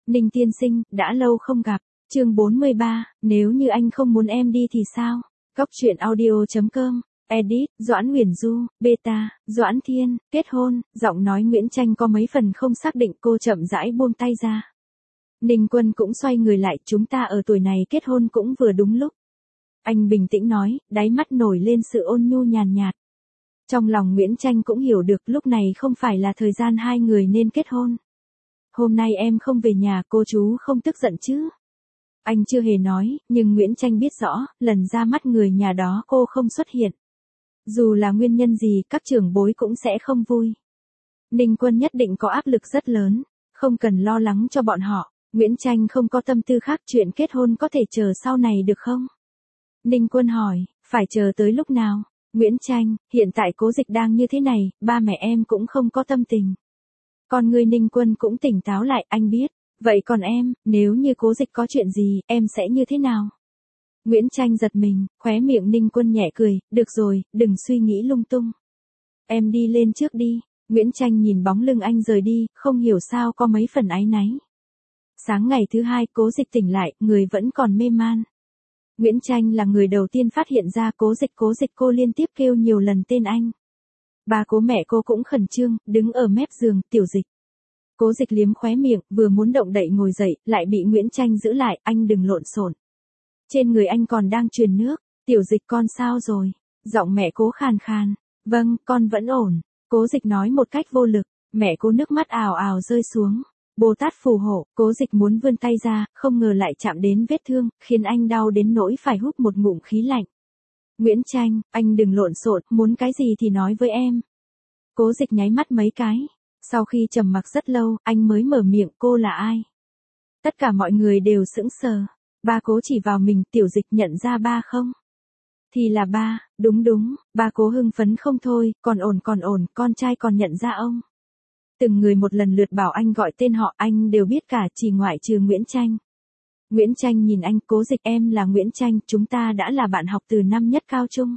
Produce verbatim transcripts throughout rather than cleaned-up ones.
Ninh tiên sinh, đã lâu không gặp. Chương bốn mươi ba, nếu như anh không muốn em đi thì sao? Góc truyện audio chấm com. Edit, Doãn Huyền Du, Beta, Doãn Thiên, kết hôn, giọng nói Nguyễn Tranh có mấy phần không xác định, cô chậm rãi buông tay ra. Ninh Quân cũng xoay người lại, chúng ta ở tuổi này kết hôn cũng vừa đúng lúc. Anh bình tĩnh nói, đáy mắt nổi lên sự ôn nhu nhàn nhạt. Trong lòng Nguyễn Tranh cũng hiểu được lúc này không phải là thời gian hai người nên kết hôn. Hôm nay em không về nhà, cô chú không tức giận chứ? Anh chưa hề nói, nhưng Nguyễn Tranh biết rõ, lần ra mắt người nhà đó cô không xuất hiện. Dù là nguyên nhân gì, các trưởng bối cũng sẽ không vui. Ninh Quân nhất định có áp lực rất lớn, không cần lo lắng cho bọn họ. Nguyễn Tranh không có tâm tư khác, chuyện kết hôn có thể chờ sau này được không? Ninh Quân hỏi, phải chờ tới lúc nào? Nguyễn Tranh, hiện tại Cố Dịch đang như thế này, ba mẹ em cũng không có tâm tình. Còn người Ninh Quân cũng tỉnh táo lại, anh biết. Vậy còn em, nếu như Cố Dịch có chuyện gì, em sẽ như thế nào? Nguyễn Tranh giật mình, khóe miệng Ninh Quân nhẹ cười, được rồi, đừng suy nghĩ lung tung. Em đi lên trước đi. Nguyễn Tranh nhìn bóng lưng anh rời đi, không hiểu sao có mấy phần áy náy. Sáng ngày thứ hai, Cố Dịch tỉnh lại, người vẫn còn mê man. Nguyễn Tranh là người đầu tiên phát hiện ra Cố Dịch, Cố Dịch, cô liên tiếp kêu nhiều lần tên anh. Ba Cố mẹ cô cũng khẩn trương, đứng ở mép giường, Tiểu Dịch. Cố Dịch liếm khóe miệng, vừa muốn động đậy ngồi dậy, lại bị Nguyễn Tranh giữ lại, anh đừng lộn xộn. Trên người anh còn đang truyền nước. Tiểu Dịch, con sao rồi? Giọng mẹ Cố khàn khàn. Vâng, con vẫn ổn. Cố Dịch nói một cách vô lực. Mẹ Cố nước mắt ào ào rơi xuống. Bồ Tát phù hộ. Cố Dịch muốn vươn tay ra, không ngờ lại chạm đến vết thương, khiến anh đau đến nỗi phải hút một ngụm khí lạnh. Nguyễn Tranh, anh đừng lộn xộn, muốn cái gì thì nói với em. Cố Dịch nháy mắt mấy cái. Sau khi trầm mặc rất lâu, anh mới mở miệng, cô là ai? Tất cả mọi người đều sững sờ. Ba Cố chỉ vào mình, Tiểu Dịch nhận ra ba không? Thì là ba, đúng đúng, ba Cố hưng phấn không thôi, còn ổn còn ổn, con trai còn nhận ra ông. Từng người một lần lượt bảo anh gọi tên họ, anh đều biết cả, chỉ ngoại trừ Nguyễn Tranh. Nguyễn Tranh nhìn anh, Cố Dịch, em là Nguyễn Tranh, chúng ta đã là bạn học từ năm nhất cao trung.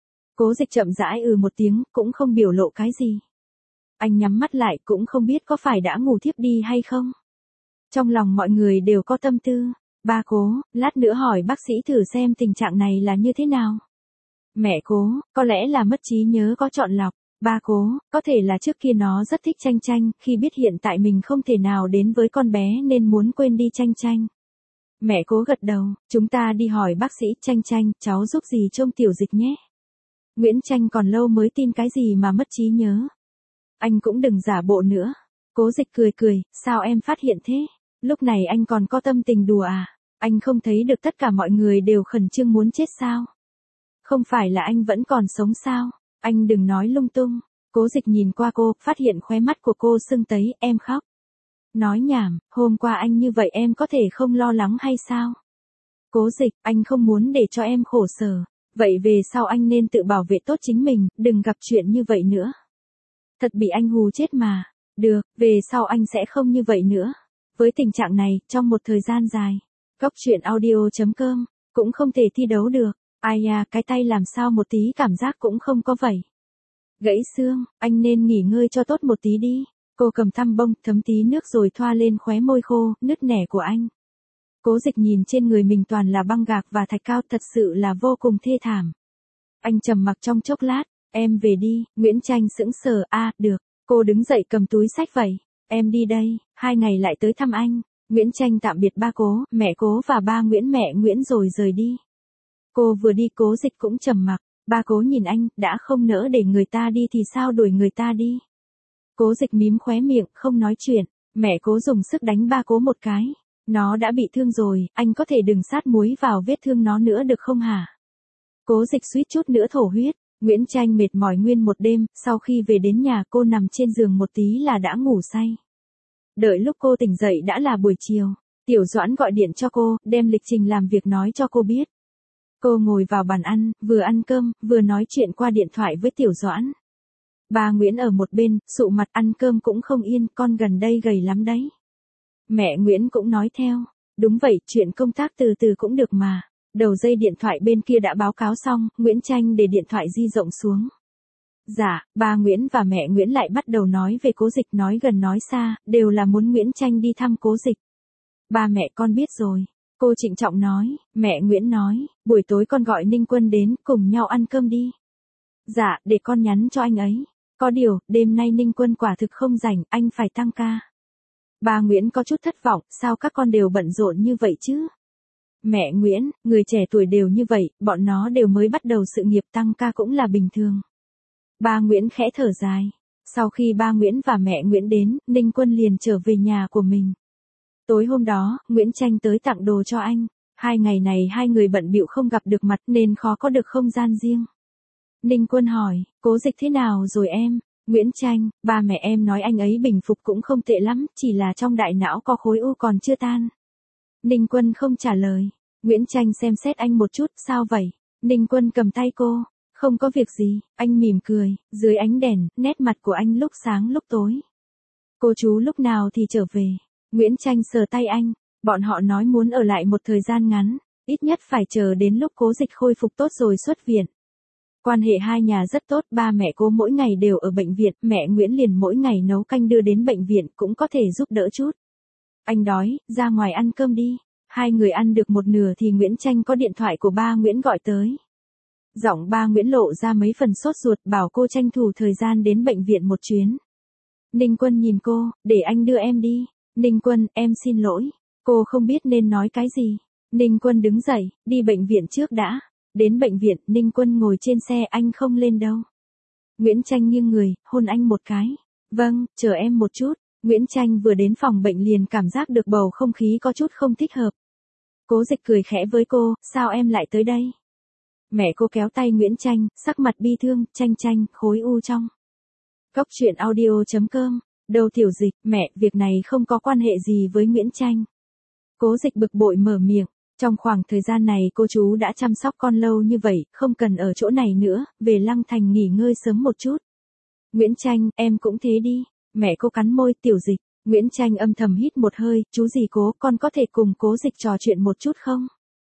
Cố Dịch chậm rãi ừ một tiếng, cũng không biểu lộ cái gì. Anh nhắm mắt lại, cũng không biết có phải đã ngủ thiếp đi hay không. Trong lòng mọi người đều có tâm tư. Ba Cố, lát nữa hỏi bác sĩ thử xem tình trạng này là như thế nào. Mẹ Cố, có lẽ là mất trí nhớ có chọn lọc. Ba Cố, có thể là trước kia nó rất thích Tranh Tranh, khi biết hiện tại mình không thể nào đến với con bé nên muốn quên đi Tranh Tranh. Mẹ Cố gật đầu, chúng ta đi hỏi bác sĩ. Tranh Tranh, cháu giúp gì trông Tiểu Dịch nhé. Nguyễn Tranh còn lâu mới tin cái gì mà mất trí nhớ. Anh cũng đừng giả bộ nữa. Cố Dịch cười cười, sao em phát hiện thế? Lúc này anh còn có tâm tình đùa à? Anh không thấy được tất cả mọi người đều khẩn trương muốn chết sao? Không phải là anh vẫn còn sống sao? Anh đừng nói lung tung. Cố Dịch nhìn qua cô, phát hiện khóe mắt của cô sưng tấy, em khóc. Nói nhảm, hôm qua anh như vậy em có thể không lo lắng hay sao? Cố Dịch, anh không muốn để cho em khổ sở. Vậy về sau anh nên tự bảo vệ tốt chính mình, đừng gặp chuyện như vậy nữa. Thật bị anh hù chết mà. Được, về sau anh sẽ không như vậy nữa. Với tình trạng này, trong một thời gian dài, góc truyện audio chấm com, cũng không thể thi đấu được. Ai à, cái tay làm sao một tí cảm giác cũng không có vậy. Gãy xương, anh nên nghỉ ngơi cho tốt một tí đi. Cô cầm tăm bông, thấm tí nước rồi thoa lên khóe môi khô, nứt nẻ của anh. Cố Dịch nhìn trên người mình toàn là băng gạc và thạch cao, thật sự là vô cùng thê thảm. Anh trầm mặc trong chốc lát, em về đi. Nguyễn Tranh sững sờ, a, à, được. Cô đứng dậy cầm túi xách vậy. Em đi đây, hai ngày lại tới thăm anh. Nguyễn Tranh tạm biệt ba Cố, mẹ Cố và ba Nguyễn mẹ Nguyễn rồi rời đi. Cô vừa đi, Cố Dịch cũng trầm mặc. Ba Cố nhìn anh, đã không nỡ để người ta đi thì sao đuổi người ta đi. Cố Dịch mím khóe miệng, không nói chuyện. Mẹ Cố dùng sức đánh ba Cố một cái. Nó đã bị thương rồi, anh có thể đừng sát muối vào vết thương nó nữa được không hả? Cố Dịch suýt chút nữa thổ huyết. Nguyễn Tranh mệt mỏi nguyên một đêm, sau khi về đến nhà cô nằm trên giường một tí là đã ngủ say. Đợi lúc cô tỉnh dậy đã là buổi chiều. Tiểu Doãn gọi điện cho cô, đem lịch trình làm việc nói cho cô biết. Cô ngồi vào bàn ăn, vừa ăn cơm, vừa nói chuyện qua điện thoại với Tiểu Doãn. Bà Nguyễn ở một bên, sụ mặt ăn cơm cũng không yên, con gần đây gầy lắm đấy. Mẹ Nguyễn cũng nói theo, đúng vậy, chuyện công tác từ từ cũng được mà. Đầu dây điện thoại bên kia đã báo cáo xong, Nguyễn Tranh để điện thoại di rộng xuống. Dạ, bà Nguyễn và mẹ Nguyễn lại bắt đầu nói về Cố Dịch, nói gần nói xa, đều là muốn Nguyễn Tranh đi thăm Cố Dịch. Ba mẹ con biết rồi. Cô trịnh trọng nói, mẹ Nguyễn nói, buổi tối con gọi Ninh Quân đến, cùng nhau ăn cơm đi. Dạ, để con nhắn cho anh ấy. Có điều, đêm nay Ninh Quân quả thực không rảnh, anh phải tăng ca. Ba Nguyễn có chút thất vọng, sao các con đều bận rộn như vậy chứ? Mẹ Nguyễn, người trẻ tuổi đều như vậy, bọn nó đều mới bắt đầu sự nghiệp, tăng ca cũng là bình thường. Ba Nguyễn khẽ thở dài. Sau khi ba Nguyễn và mẹ Nguyễn đến, Ninh Quân liền trở về nhà của mình. Tối hôm đó, Nguyễn Tranh tới tặng đồ cho anh. Hai ngày này hai người bận bịu không gặp được mặt nên khó có được không gian riêng. Ninh Quân hỏi, Cố Dịch thế nào rồi em? Nguyễn Tranh, ba mẹ em nói anh ấy bình phục cũng không tệ lắm, chỉ là trong đại não có khối u còn chưa tan. Ninh Quân không trả lời. Nguyễn Tranh xem xét anh một chút, sao vậy? Ninh Quân cầm tay cô. Không có việc gì, anh mỉm cười, dưới ánh đèn, nét mặt của anh lúc sáng lúc tối. Cô chú lúc nào thì trở về? Nguyễn Tranh sờ tay anh, bọn họ nói muốn ở lại một thời gian ngắn, ít nhất phải chờ đến lúc Cố Dịch khôi phục tốt rồi xuất viện. Quan hệ hai nhà rất tốt, ba mẹ cô mỗi ngày đều ở bệnh viện, mẹ Nguyễn liền mỗi ngày nấu canh đưa đến bệnh viện cũng có thể giúp đỡ chút. Anh đói, ra ngoài ăn cơm đi. Hai người ăn được một nửa thì Nguyễn Tranh có điện thoại của ba Nguyễn gọi tới. Giọng ba Nguyễn lộ ra mấy phần sốt ruột, bảo cô tranh thủ thời gian đến bệnh viện một chuyến. Ninh Quân nhìn cô, để anh đưa em đi. Ninh Quân, em xin lỗi. Cô không biết nên nói cái gì. Ninh Quân đứng dậy, đi bệnh viện trước đã. Đến bệnh viện, Ninh Quân ngồi trên xe, anh không lên đâu. Nguyễn Tranh nghiêng người, hôn anh một cái. Vâng, chờ em một chút. Nguyễn Tranh vừa đến phòng bệnh liền cảm giác được bầu không khí có chút không thích hợp. Cố Dịch cười khẽ với cô, sao em lại tới đây? Mẹ cô kéo tay Nguyễn Tranh, sắc mặt bi thương, Tranh Tranh, khối u trong. Cốc truyện audio chấm com, Đầu Tiểu Dịch, mẹ, việc này không có quan hệ gì với Nguyễn Tranh. Cố Dịch bực bội mở miệng, trong khoảng thời gian này cô chú đã chăm sóc con lâu như vậy, không cần ở chỗ này nữa, về Lăng Thành nghỉ ngơi sớm một chút. Nguyễn Tranh, em cũng thế đi. Mẹ cô cắn môi, Tiểu Dịch. Nguyễn Tranh âm thầm hít một hơi, chú gì Cố, con có thể cùng Cố Dịch trò chuyện một chút không?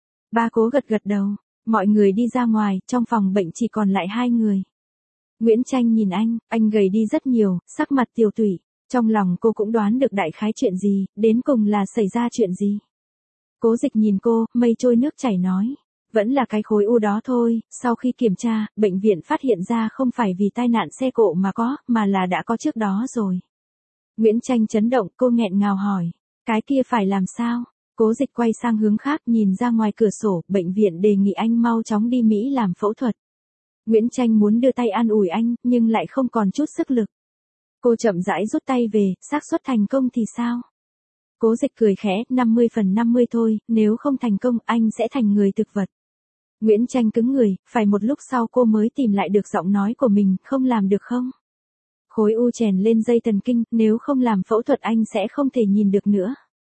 Ba Cố gật gật đầu. Mọi người đi ra ngoài, trong phòng bệnh chỉ còn lại hai người. Nguyễn Tranh nhìn anh, anh gầy đi rất nhiều, sắc mặt tiều tụy. Trong lòng cô cũng đoán được đại khái chuyện gì, đến cùng là xảy ra chuyện gì. Cố Dịch nhìn cô, mây trôi nước chảy nói. Vẫn là cái khối u đó thôi, sau khi kiểm tra, bệnh viện phát hiện ra không phải vì tai nạn xe cộ mà có, mà là đã có trước đó rồi. Nguyễn Tranh chấn động, cô nghẹn ngào hỏi. Cái kia phải làm sao? Cố Dịch quay sang hướng khác, nhìn ra ngoài cửa sổ, bệnh viện đề nghị anh mau chóng đi Mỹ làm phẫu thuật. Nguyễn Tranh muốn đưa tay an ủi anh, nhưng lại không còn chút sức lực. Cô chậm rãi rút tay về, xác suất thành công thì sao? Cố Dịch cười khẽ, năm mươi phần năm mươi thôi, nếu không thành công, anh sẽ thành người thực vật. Nguyễn Tranh cứng người, phải một lúc sau cô mới tìm lại được giọng nói của mình, không làm được không? Khối u chèn lên dây thần kinh, nếu không làm phẫu thuật anh sẽ không thể nhìn được nữa.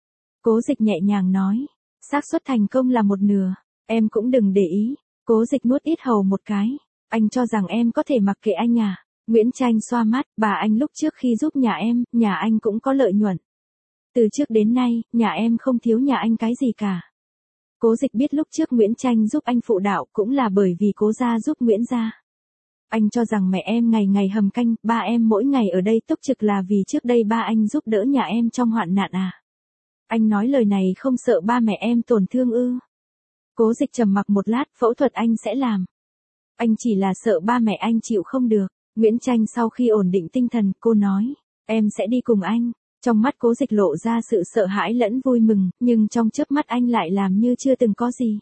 Cố Dịch nhẹ nhàng nói, xác suất thành công là một nửa, em cũng đừng để ý. Cố Dịch nuốt ít hầu một cái, anh cho rằng em có thể mặc kệ anh à? Nguyễn Tranh xoa mắt, bà anh lúc trước khi giúp nhà em, nhà anh cũng có lợi nhuận. Từ trước đến nay, nhà em không thiếu nhà anh cái gì cả. Cố Dịch biết lúc trước Nguyễn Tranh giúp anh phụ đạo cũng là bởi vì Cố gia giúp Nguyễn gia. Anh cho rằng mẹ em ngày ngày hầm canh, ba em mỗi ngày ở đây túc trực là vì trước đây ba anh giúp đỡ nhà em trong hoạn nạn à? Anh nói lời này không sợ ba mẹ em tổn thương ư? Cố Dịch trầm mặc một lát, phẫu thuật anh sẽ làm. Anh chỉ là sợ ba mẹ anh chịu không được. Nguyễn Tranh sau khi ổn định tinh thần, cô nói, em sẽ đi cùng anh. Trong mắt Cố Dịch lộ ra sự sợ hãi lẫn vui mừng, nhưng trong chớp mắt anh lại làm như chưa từng có gì.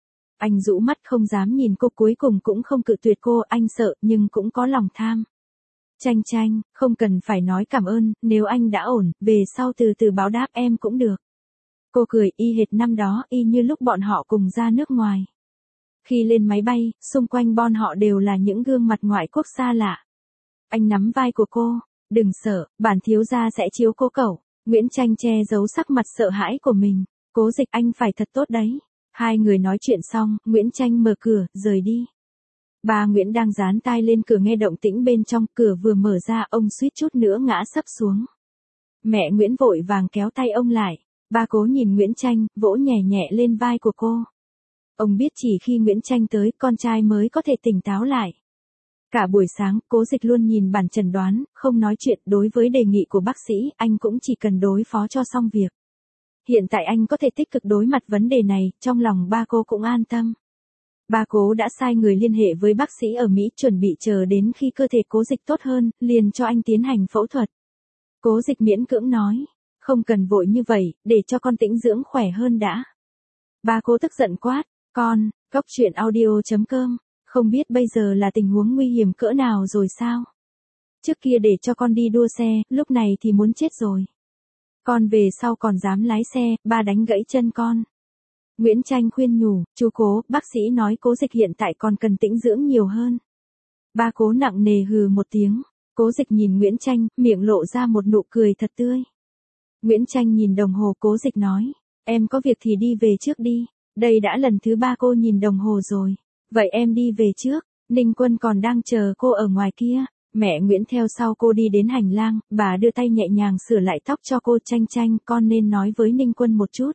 Anh rũ mắt không dám nhìn cô, cuối cùng cũng không cự tuyệt cô, anh sợ nhưng cũng có lòng tham. Tranh Tranh, không cần phải nói cảm ơn, nếu anh đã ổn, về sau từ từ báo đáp em cũng được. Cô cười y hệt năm đó, y như lúc bọn họ cùng ra nước ngoài. Khi lên máy bay, xung quanh bọn họ đều là những gương mặt ngoại quốc xa lạ. Anh nắm vai của cô, đừng sợ, bản thiếu gia sẽ chiếu cố cậu. Nguyễn Tranh che giấu sắc mặt sợ hãi của mình. Cố Dịch, anh phải thật tốt đấy. Hai người nói chuyện xong, Nguyễn Tranh mở cửa, rời đi. Ba Nguyễn đang dán tai lên cửa nghe động tĩnh bên trong, cửa vừa mở ra ông suýt chút nữa ngã sấp xuống. Mẹ Nguyễn vội vàng kéo tay ông lại. Ba Cố nhìn Nguyễn Tranh, vỗ nhẹ nhẹ lên vai của cô. Ông biết chỉ khi Nguyễn Tranh tới, con trai mới có thể tỉnh táo lại. Cả buổi sáng, Cố Dịch luôn nhìn bản chẩn đoán, không nói chuyện. Đối với đề nghị của bác sĩ, anh cũng chỉ cần đối phó cho xong việc. Hiện tại anh có thể tích cực đối mặt vấn đề này, trong lòng ba cô cũng an tâm. Ba cô đã sai người liên hệ với bác sĩ ở Mỹ chuẩn bị chờ đến khi cơ thể Cố Dịch tốt hơn, liền cho anh tiến hành phẫu thuật. Cố Dịch miễn cưỡng nói, không cần vội như vậy, để cho con tĩnh dưỡng khỏe hơn đã. Ba cô tức giận quát, con, cóc truyện audio chấm com, không biết bây giờ là tình huống nguy hiểm cỡ nào rồi sao? Trước kia để cho con đi đua xe, lúc này thì muốn chết rồi. Con về sau còn dám lái xe, ba đánh gãy chân con. Nguyễn Tranh khuyên nhủ, chú Cố, bác sĩ nói Cố Dịch hiện tại còn cần tĩnh dưỡng nhiều hơn. Ba Cố nặng nề hừ một tiếng, Cố Dịch nhìn Nguyễn Tranh, miệng lộ ra một nụ cười thật tươi. Nguyễn Tranh nhìn đồng hồ, Cố Dịch nói, em có việc thì đi về trước đi, đây đã lần thứ ba cô nhìn đồng hồ rồi. Vậy em đi về trước, Ninh Quân còn đang chờ cô ở ngoài kia. Mẹ Nguyễn theo sau cô đi đến hành lang, bà đưa tay nhẹ nhàng sửa lại tóc cho cô. Tranh Tranh, con nên nói với Ninh Quân một chút.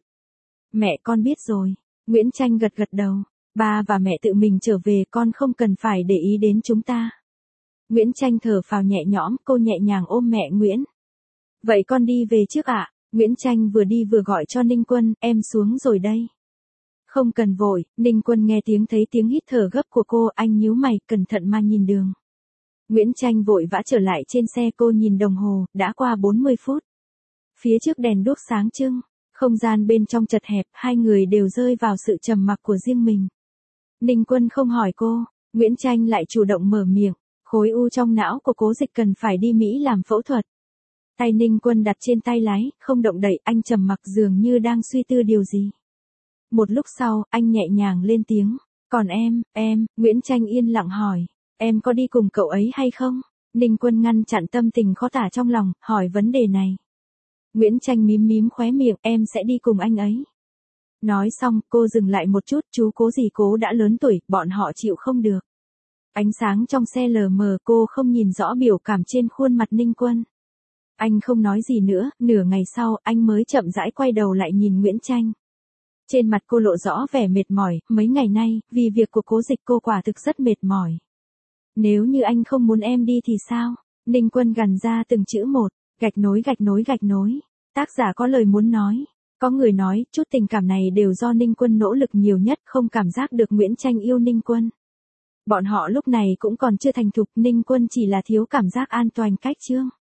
Mẹ con biết rồi. Nguyễn Tranh gật gật đầu. Ba và mẹ tự mình trở về, con không cần phải để ý đến chúng ta. Nguyễn Tranh thở phào nhẹ nhõm, cô nhẹ nhàng ôm mẹ Nguyễn. Vậy con đi về trước ạ. À? Nguyễn Tranh vừa đi vừa gọi cho Ninh Quân, em xuống rồi đây. Không cần vội, Ninh Quân nghe tiếng thấy tiếng hít thở gấp của cô, anh nhíu mày, cẩn thận mà nhìn đường. Nguyễn Tranh vội vã trở lại trên xe, cô nhìn đồng hồ, đã qua bốn mươi phút. Phía trước đèn đuốc sáng trưng, không gian bên trong chật hẹp, hai người đều rơi vào sự trầm mặc của riêng mình. Ninh Quân không hỏi cô, Nguyễn Tranh lại chủ động mở miệng, khối u trong não của Cố Dịch cần phải đi Mỹ làm phẫu thuật. Tay Ninh Quân đặt trên tay lái, không động đậy, anh trầm mặc dường như đang suy tư điều gì. Một lúc sau, anh nhẹ nhàng lên tiếng, còn em, em, Nguyễn Tranh yên lặng hỏi, em có đi cùng cậu ấy hay không? Ninh Quân ngăn chặn tâm tình khó tả trong lòng, hỏi vấn đề này. Nguyễn Tranh mím mím khóe miệng, em sẽ đi cùng anh ấy. Nói xong, cô dừng lại một chút, chú Cố dì Cố đã lớn tuổi, bọn họ chịu không được. Ánh sáng trong xe lờ mờ, cô không nhìn rõ biểu cảm trên khuôn mặt Ninh Quân. Anh không nói gì nữa, nửa ngày sau, anh mới chậm rãi quay đầu lại nhìn Nguyễn Tranh. Trên mặt cô lộ rõ vẻ mệt mỏi, mấy ngày nay, vì việc của Cố Dịch cô quả thực rất mệt mỏi. Nếu như anh không muốn em đi thì sao? Ninh Quân gằn ra từng chữ một, gạch nối gạch nối gạch nối. Tác giả có lời muốn nói. Có người nói, chút tình cảm này đều do Ninh Quân nỗ lực nhiều nhất, không cảm giác được Nguyễn Tranh yêu Ninh Quân. Bọn họ lúc này cũng còn chưa thành thục, Ninh Quân chỉ là thiếu cảm giác an toàn cách chương.